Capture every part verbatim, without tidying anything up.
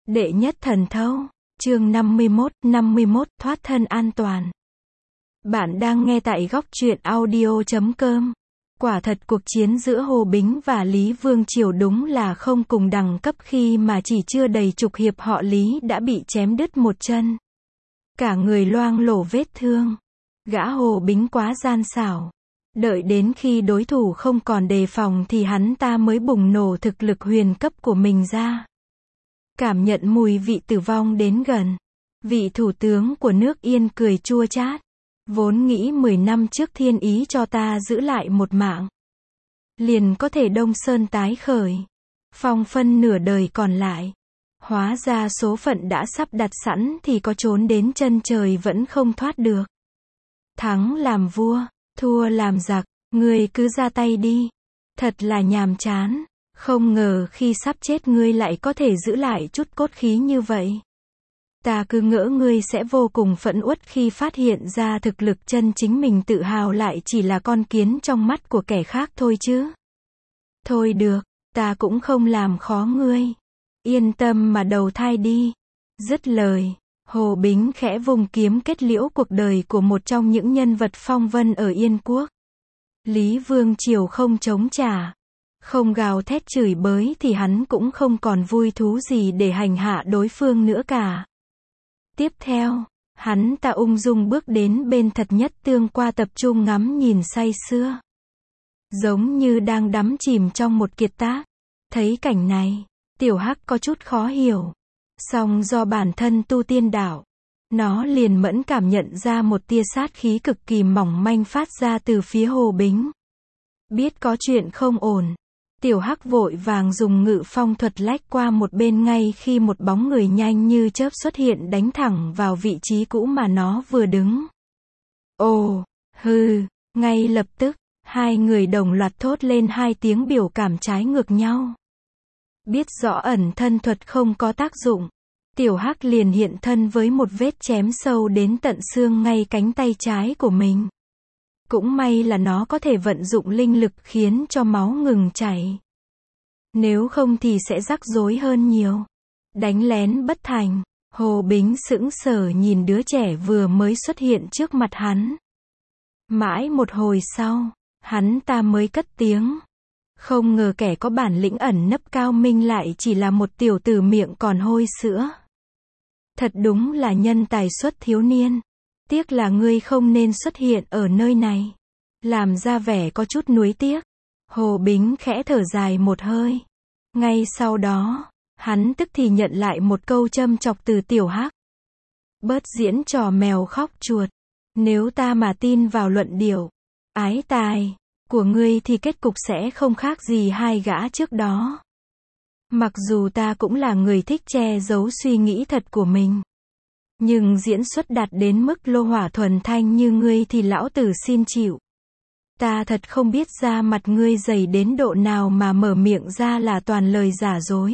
Đệ nhất thần thâu, chương năm mươi mốt, năm mươi mốt, thoát thân an toàn. Bạn đang nghe tại góc truyện audio chấm com. Quả thật cuộc chiến giữa Hồ Bính và Lý Vương Triều đúng là không cùng đẳng cấp khi mà chỉ chưa đầy chục hiệp họ Lý đã bị chém đứt một chân. Cả người loang lổ vết thương. Gã Hồ Bính quá gian xảo. Đợi đến khi đối thủ không còn đề phòng thì hắn ta mới bùng nổ thực lực huyền cấp của mình ra. Cảm nhận mùi vị tử vong đến gần. Vị thủ tướng của nước Yên cười chua chát. Vốn nghĩ mười năm trước thiên ý cho ta giữ lại một mạng. Liền có thể Đông Sơn tái khởi. Phong phân nửa đời còn lại. Hóa ra số phận đã sắp đặt sẵn thì có trốn đến chân trời vẫn không thoát được. Thắng làm vua, thua làm giặc, ngươi cứ ra tay đi. Thật là nhàm chán. Không ngờ khi sắp chết ngươi lại có thể giữ lại chút cốt khí như vậy. Ta cứ ngỡ ngươi sẽ vô cùng phẫn uất khi phát hiện ra thực lực chân chính mình tự hào lại chỉ là con kiến trong mắt của kẻ khác thôi chứ. Thôi được, ta cũng không làm khó ngươi. Yên tâm mà đầu thai đi. Dứt lời, Hồ Bính khẽ vùng kiếm kết liễu cuộc đời của một trong những nhân vật phong vân ở Yên Quốc. Lý Vương Triều không chống trả. Không gào thét chửi bới thì hắn cũng không còn vui thú gì để hành hạ đối phương nữa cả. Tiếp theo, hắn ta ung dung bước đến bên Thật Nhất Tương qua tập trung ngắm nhìn say sưa. Giống như đang đắm chìm trong một kiệt tác. Thấy cảnh này, Tiểu Hắc có chút khó hiểu. Song do bản thân tu tiên đạo, nó liền mẫn cảm nhận ra một tia sát khí cực kỳ mỏng manh phát ra từ phía Hồ Bính. Biết có chuyện không ổn. Tiểu Hắc vội vàng dùng ngự phong thuật lách qua một bên ngay khi một bóng người nhanh như chớp xuất hiện đánh thẳng vào vị trí cũ mà nó vừa đứng. Ồ, hừ, ngay lập tức, hai người đồng loạt thốt lên hai tiếng biểu cảm trái ngược nhau. Biết rõ ẩn thân thuật không có tác dụng, Tiểu Hắc liền hiện thân với một vết chém sâu đến tận xương ngay cánh tay trái của mình. Cũng may là nó có thể vận dụng linh lực khiến cho máu ngừng chảy. Nếu không thì sẽ rắc rối hơn nhiều. Đánh lén bất thành, Hồ Bính sững sờ nhìn đứa trẻ vừa mới xuất hiện trước mặt hắn. Mãi một hồi sau, hắn ta mới cất tiếng. Không ngờ kẻ có bản lĩnh ẩn nấp cao minh lại chỉ là một tiểu tử miệng còn hôi sữa. Thật đúng là nhân tài xuất thiếu niên. Tiếc là ngươi không nên xuất hiện ở nơi này. Làm ra vẻ có chút nuối tiếc. Hồ Bính khẽ thở dài một hơi. Ngay sau đó, hắn tức thì nhận lại một câu châm chọc từ Tiểu Hắc. Bớt diễn trò mèo khóc chuột. Nếu ta mà tin vào luận điệu ái tài của ngươi thì kết cục sẽ không khác gì hai gã trước đó. Mặc dù ta cũng là người thích che giấu suy nghĩ thật của mình. Nhưng diễn xuất đạt đến mức lô hỏa thuần thanh như ngươi thì lão tử xin chịu. Ta thật không biết da mặt ngươi dày đến độ nào mà mở miệng ra là toàn lời giả dối.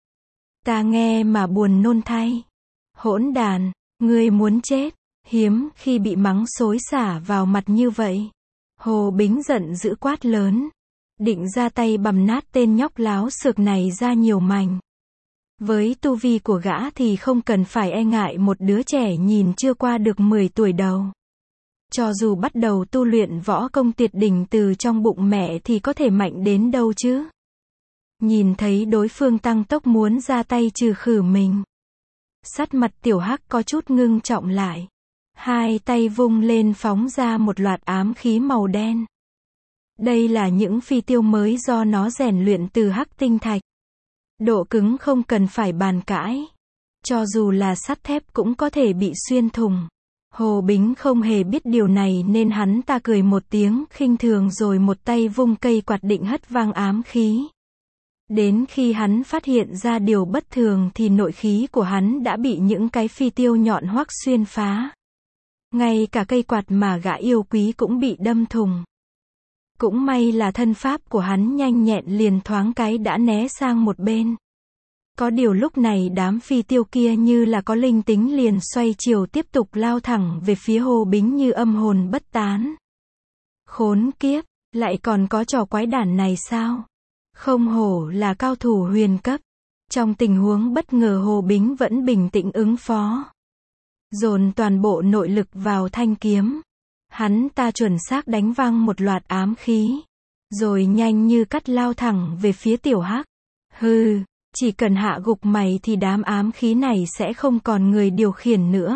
Ta nghe mà buồn nôn thay. Hỗn đàn, ngươi muốn chết, hiếm khi bị mắng xối xả vào mặt như vậy. Hồ Bính giận dữ quát lớn. Định ra tay bầm nát tên nhóc láo xược này ra nhiều mảnh. Với tu vi của gã thì không cần phải e ngại một đứa trẻ nhìn chưa qua được mười tuổi đầu. Cho dù bắt đầu tu luyện võ công tuyệt đỉnh từ trong bụng mẹ thì có thể mạnh đến đâu chứ. Nhìn thấy đối phương tăng tốc muốn ra tay trừ khử mình. Sắc mặt Tiểu Hắc có chút ngưng trọng lại. Hai tay vung lên phóng ra một loạt ám khí màu đen. Đây là những phi tiêu mới do nó rèn luyện từ hắc tinh thạch. Độ cứng không cần phải bàn cãi. Cho dù là sắt thép cũng có thể bị xuyên thủng. Hồ Bính không hề biết điều này nên hắn ta cười một tiếng khinh thường rồi một tay vung cây quạt định hất vang ám khí. Đến khi hắn phát hiện ra điều bất thường thì nội khí của hắn đã bị những cái phi tiêu nhọn hoắc xuyên phá. Ngay cả cây quạt mà gã yêu quý cũng bị đâm thủng. Cũng may là thân pháp của hắn nhanh nhẹn liền thoáng cái đã né sang một bên. Có điều lúc này đám phi tiêu kia như là có linh tính liền xoay chiều tiếp tục lao thẳng về phía Hồ Bính như âm hồn bất tán. Khốn kiếp, lại còn có trò quái đản này sao? Không hổ là cao thủ huyền cấp. Trong tình huống bất ngờ Hồ Bính vẫn bình tĩnh ứng phó. Dồn toàn bộ nội lực vào thanh kiếm. Hắn ta chuẩn xác đánh văng một loạt ám khí. Rồi nhanh như cắt lao thẳng về phía Tiểu Hắc. Hừ, chỉ cần hạ gục mày thì đám ám khí này sẽ không còn người điều khiển nữa.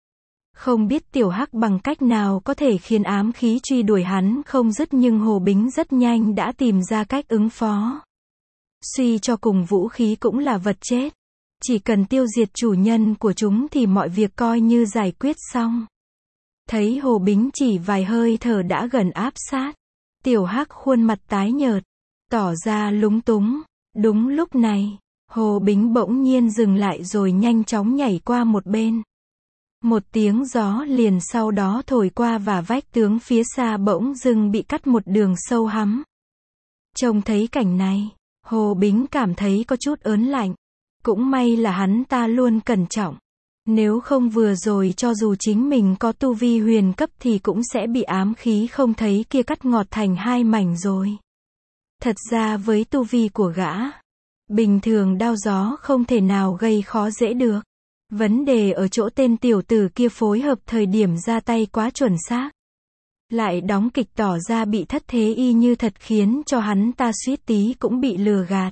Không biết Tiểu Hắc bằng cách nào có thể khiến ám khí truy đuổi hắn không dứt, nhưng Hồ Bính rất nhanh đã tìm ra cách ứng phó. Suy cho cùng vũ khí cũng là vật chết. Chỉ cần tiêu diệt chủ nhân của chúng thì mọi việc coi như giải quyết xong. Thấy Hồ Bính chỉ vài hơi thở đã gần áp sát. Tiểu Hắc khuôn mặt tái nhợt, tỏ ra lúng túng. Đúng lúc này, Hồ Bính bỗng nhiên dừng lại rồi nhanh chóng nhảy qua một bên. Một tiếng gió liền sau đó thổi qua và vách tường phía xa bỗng dưng bị cắt một đường sâu hắm. Trông thấy cảnh này, Hồ Bính cảm thấy có chút ớn lạnh. Cũng may là hắn ta luôn cẩn trọng. Nếu không vừa rồi cho dù chính mình có tu vi huyền cấp thì cũng sẽ bị ám khí không thấy kia cắt ngọt thành hai mảnh rồi. Thật ra với tu vi của gã, bình thường đao gió không thể nào gây khó dễ được. Vấn đề ở chỗ tên tiểu tử kia phối hợp thời điểm ra tay quá chuẩn xác. Lại đóng kịch tỏ ra bị thất thế y như thật khiến cho hắn ta suýt tí cũng bị lừa gạt.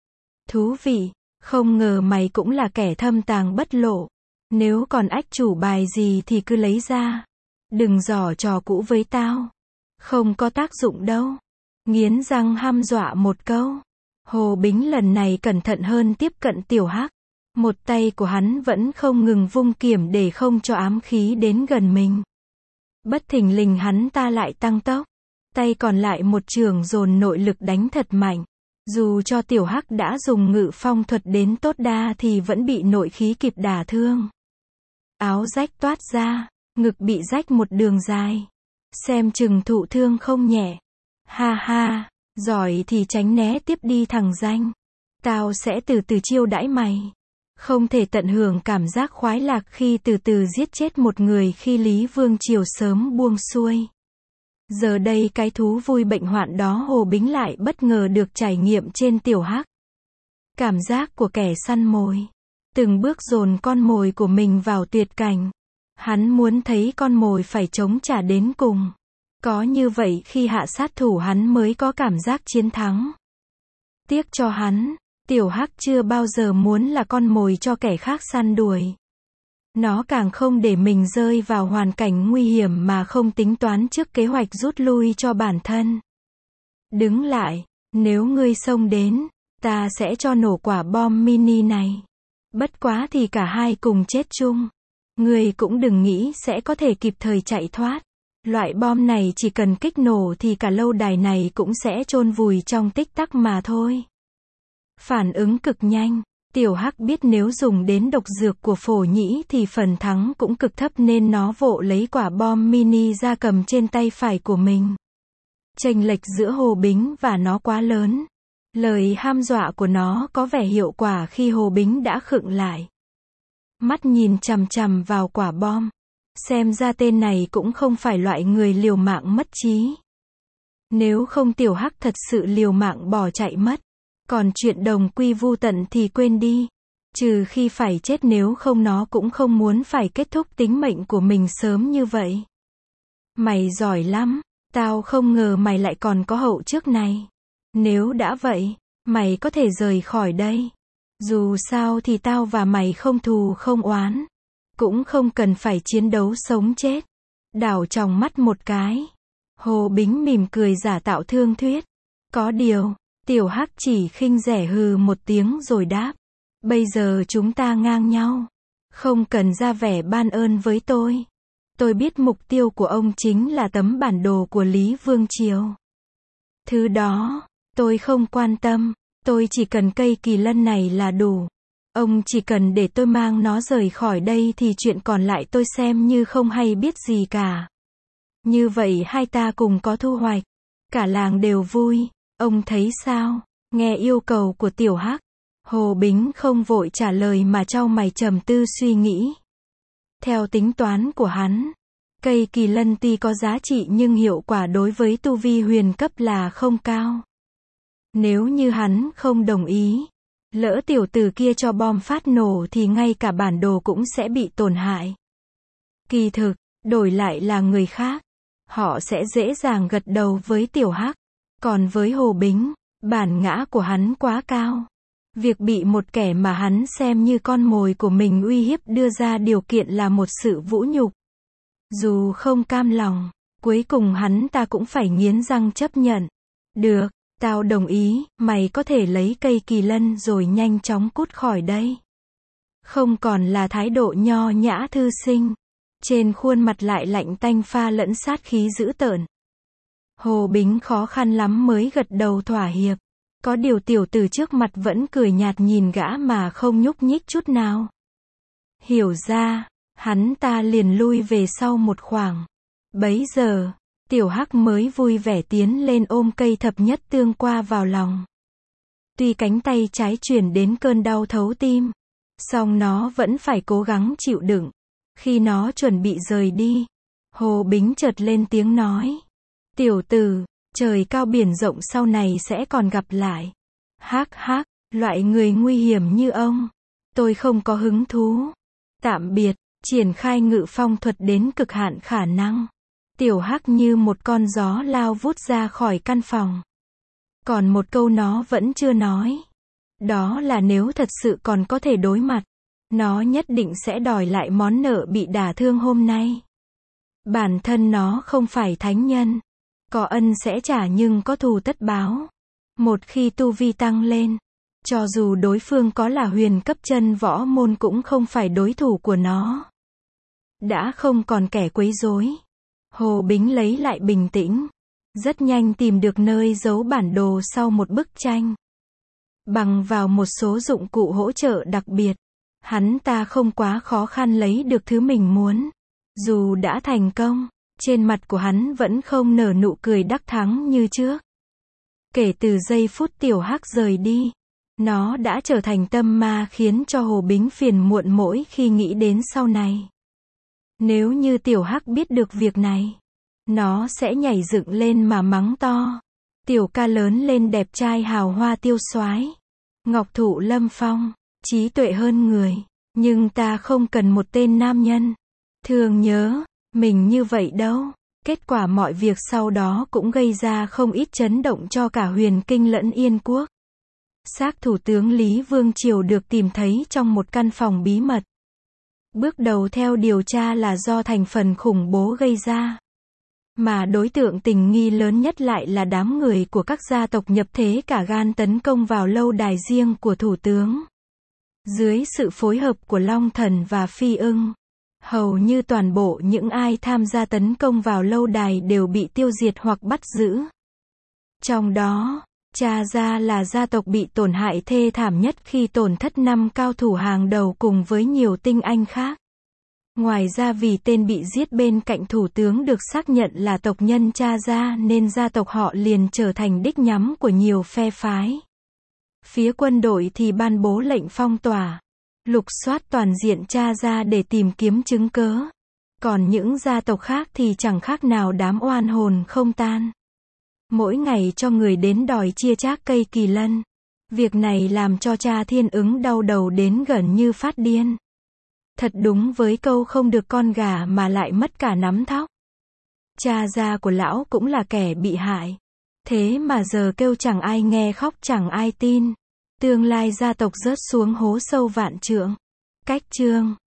Thú vị, không ngờ mày cũng là kẻ thâm tàng bất lộ. Nếu còn ách chủ bài gì thì cứ lấy ra. Đừng giở trò cũ với tao. Không có tác dụng đâu. Nghiến răng hăm dọa một câu. Hồ Bính lần này cẩn thận hơn tiếp cận Tiểu Hắc. Một tay của hắn vẫn không ngừng vung kiếm để không cho ám khí đến gần mình. Bất thình lình hắn ta lại tăng tốc. Tay còn lại một chưởng dồn nội lực đánh thật mạnh. Dù cho Tiểu Hắc đã dùng ngự phong thuật đến tốt đa thì vẫn bị nội khí kịp đả thương. Áo rách toát ra, ngực bị rách một đường dài. Xem chừng thụ thương không nhẹ. Ha ha, giỏi thì tránh né tiếp đi thằng danh. Tao sẽ từ từ chiêu đãi mày. Không thể tận hưởng cảm giác khoái lạc khi từ từ giết chết một người khi Lý Vương Triều sớm buông xuôi. Giờ đây cái thú vui bệnh hoạn đó Hồ Bính lại bất ngờ được trải nghiệm trên Tiểu Hắc. Cảm giác của kẻ săn mồi. Từng bước dồn con mồi của mình vào tuyệt cảnh. Hắn muốn thấy con mồi phải chống trả đến cùng. Có như vậy khi hạ sát thủ hắn mới có cảm giác chiến thắng. Tiếc cho hắn, Tiểu Hắc chưa bao giờ muốn là con mồi cho kẻ khác săn đuổi. Nó càng không để mình rơi vào hoàn cảnh nguy hiểm mà không tính toán trước kế hoạch rút lui cho bản thân. Đứng lại, nếu ngươi xông đến, ta sẽ cho nổ quả bom mini này. Bất quá thì cả hai cùng chết chung. Ngươi cũng đừng nghĩ sẽ có thể kịp thời chạy thoát. Loại bom này chỉ cần kích nổ thì cả lâu đài này cũng sẽ chôn vùi trong tích tắc mà thôi. Phản ứng cực nhanh. Tiểu Hắc biết nếu dùng đến độc dược của Phổ Nhĩ thì phần thắng cũng cực thấp nên nó vội lấy quả bom mini ra cầm trên tay phải của mình. Chênh lệch giữa Hồ Bính và nó quá lớn. Lời ham dọa của nó có vẻ hiệu quả khi Hồ Bính đã khựng lại. Mắt nhìn chằm chằm vào quả bom. Xem ra tên này cũng không phải loại người liều mạng mất trí. Nếu không Tiểu Hắc thật sự liều mạng bỏ chạy mất. Còn chuyện đồng quy vu tận thì quên đi. Trừ khi phải chết, nếu không nó cũng không muốn phải kết thúc tính mệnh của mình sớm như vậy. Mày giỏi lắm. Tao không ngờ mày lại còn có hậu trước này. Nếu đã vậy, mày có thể rời khỏi đây. Dù sao thì tao và mày không thù không oán. Cũng không cần phải chiến đấu sống chết. Đảo tròng mắt một cái. Hồ Bính mỉm cười giả tạo thương thuyết. Có điều, Tiểu Hắc chỉ khinh rẻ hừ một tiếng rồi đáp. Bây giờ chúng ta ngang nhau. Không cần ra vẻ ban ơn với tôi. Tôi biết mục tiêu của ông chính là tấm bản đồ của Lý Vương Triều. Thứ đó, tôi không quan tâm. Tôi chỉ cần cây kỳ lân này là đủ. Ông chỉ cần để tôi mang nó rời khỏi đây thì chuyện còn lại tôi xem như không hay biết gì cả. Như vậy hai ta cùng có thu hoạch. Cả làng đều vui. Ông thấy sao? Nghe yêu cầu của Tiểu Hắc, Hồ Bính không vội trả lời mà chau mày trầm tư suy nghĩ. Theo tính toán của hắn, cây kỳ lân tuy có giá trị nhưng hiệu quả đối với tu vi huyền cấp là không cao. Nếu như hắn không đồng ý, Lỡ tiểu tử kia cho bom phát nổ thì ngay cả bản đồ cũng sẽ bị tổn hại. Kỳ thực, đổi lại là người khác, họ sẽ dễ dàng gật đầu với Tiểu Hắc. Còn với Hồ Bính, bản ngã của hắn quá cao. Việc bị một kẻ mà hắn xem như con mồi của mình uy hiếp đưa ra điều kiện là một sự vũ nhục. Dù không cam lòng, cuối cùng hắn ta cũng phải nghiến răng chấp nhận. Được, tao đồng ý, mày có thể lấy cây kỳ lân rồi nhanh chóng cút khỏi đây. Không còn là thái độ nho nhã thư sinh. Trên khuôn mặt lại lạnh tanh pha lẫn sát khí dữ tợn. Hồ Bính khó khăn lắm mới gật đầu thỏa hiệp. Có điều tiểu tử trước mặt vẫn cười nhạt nhìn gã mà không nhúc nhích chút nào. Hiểu ra, hắn ta liền lui về sau một khoảng. Bấy giờ, Tiểu Hắc mới vui vẻ tiến lên ôm cây thập nhất tương qua vào lòng. Tuy cánh tay trái chuyển đến cơn đau thấu tim, song nó vẫn phải cố gắng chịu đựng. Khi nó chuẩn bị rời đi, Hồ Bính chợt lên tiếng nói. Tiểu tử, trời cao biển rộng sau này sẽ còn gặp lại. Hắc hắc, loại người nguy hiểm như ông, tôi không có hứng thú. Tạm biệt, triển khai ngự phong thuật đến cực hạn khả năng. Tiểu Hắc như một con gió lao vút ra khỏi căn phòng. Còn một câu nó vẫn chưa nói. Đó là nếu thật sự còn có thể đối mặt, nó nhất định sẽ đòi lại món nợ bị đả thương hôm nay. Bản thân nó không phải thánh nhân. Có ân sẽ trả nhưng có thù tất báo. Một khi tu vi tăng lên, cho dù đối phương có là huyền cấp chân võ môn cũng không phải đối thủ của nó. Đã không còn kẻ quấy rối. Hồ Bính lấy lại bình tĩnh. Rất nhanh tìm được nơi giấu bản đồ sau một bức tranh. Bằng vào một số dụng cụ hỗ trợ đặc biệt, hắn ta không quá khó khăn lấy được thứ mình muốn. Dù đã thành công, trên mặt của hắn vẫn không nở nụ cười đắc thắng như trước. Kể từ giây phút Tiểu Hắc rời đi, nó đã trở thành tâm ma khiến cho Hồ Bính phiền muộn mỗi khi nghĩ đến sau này. Nếu như Tiểu Hắc biết được việc này, nó sẽ nhảy dựng lên mà mắng to. Tiểu ca lớn lên đẹp trai hào hoa tiêu soái, ngọc thụ lâm phong, trí tuệ hơn người, nhưng ta không cần một tên nam nhân. Thường nhớ, mình như vậy đâu. Kết quả mọi việc sau đó cũng gây ra không ít chấn động cho cả Huyền Kinh lẫn Yên Quốc. Xác thủ tướng Lý Vương Triều được tìm thấy trong một căn phòng bí mật. Bước đầu theo điều tra là do thành phần khủng bố gây ra. Mà đối tượng tình nghi lớn nhất lại là đám người của các gia tộc nhập thế cả gan tấn công vào lâu đài riêng của thủ tướng. Dưới sự phối hợp của Long Thần và Phi Ưng, hầu như toàn bộ những ai tham gia tấn công vào lâu đài đều bị tiêu diệt hoặc bắt giữ. Trong đó, Cha Gia là gia tộc bị tổn hại thê thảm nhất khi tổn thất năm cao thủ hàng đầu cùng với nhiều tinh anh khác. Ngoài ra vì tên bị giết bên cạnh thủ tướng được xác nhận là tộc nhân Cha Gia nên gia tộc họ liền trở thành đích nhắm của nhiều phe phái. Phía quân đội thì ban bố lệnh phong tỏa, lục soát toàn diện Cha Gia để tìm kiếm chứng cớ. Còn những gia tộc khác thì chẳng khác nào đám oan hồn không tan. Mỗi ngày cho người đến đòi chia chác cây kỳ lân. Việc này làm cho Cha Thiên Ứng đau đầu đến gần như phát điên. Thật đúng với câu không được con gà mà lại mất cả nắm thóc. Cha Gia của lão cũng là kẻ bị hại. Thế mà giờ kêu chẳng ai nghe khóc chẳng ai tin. Tương lai gia tộc rớt xuống hố sâu vạn trượng. Cách chương